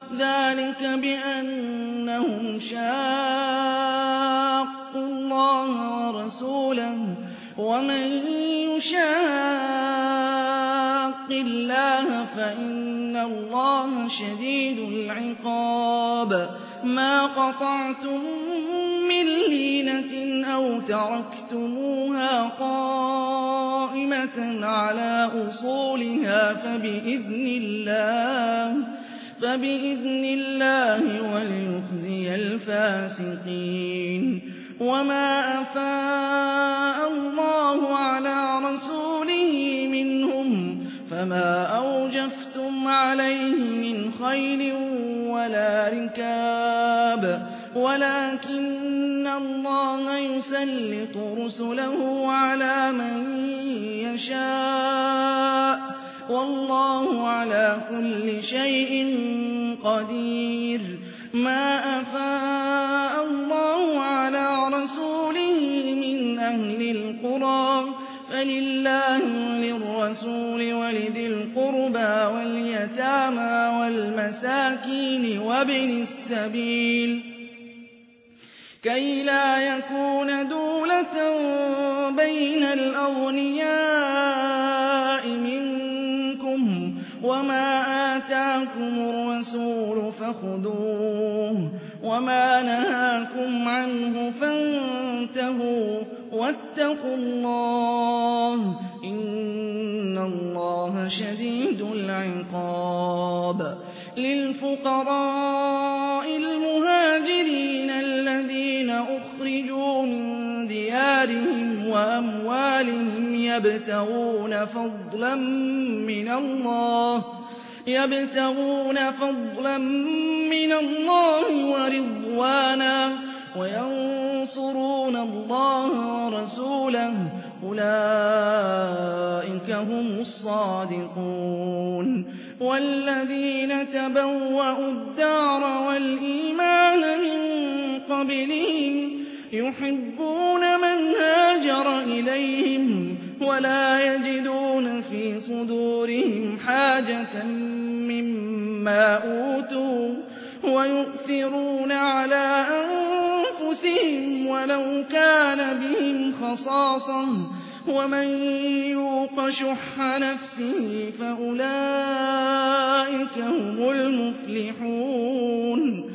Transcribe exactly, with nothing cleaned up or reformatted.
ذلك بأنهم شاقوا الله ورسوله ومن يشاق الله فإن الله شديد العقاب ما قطعتم من لينة أو تركتموها قائمة على أصولها فبإذن الله فبإذن الله وليخزي الفاسقين وما أفاء الله على رسوله منهم فما أوجفتم عليه من خيل ولا ركاب ولكن الله يسلط رسله على من يشاء والله على كل شيء قدير ما أفاء الله على رسوله من أهل القرى فلله وللرسول ولذي القربى واليتامى والمساكين وابن السبيل كي لا يكون دولة بين الأغنياء منكم وما آتاكم الرسول فخذوه وما نهاكم عنه فانتهوا واتقوا الله إن الله شديد العقاب للفقراء المهاجرين الذين أخرجوا من ديارهم وأموالهم يبتغون فضلا من الله يبتغون فضلا من الله ورضوانا وينصرون الله ورسوله أولئك هم الصادقون والذين تبوأوا الدار والإيمان من قبلهم يحبون من هاجر إليهم ولا يجدون في صدورهم حاجة مما أوتوا ويؤثرون على أنفسهم ولو كان بهم خصاصة ومن يوق شح نفسه فأولئك هم المفلحون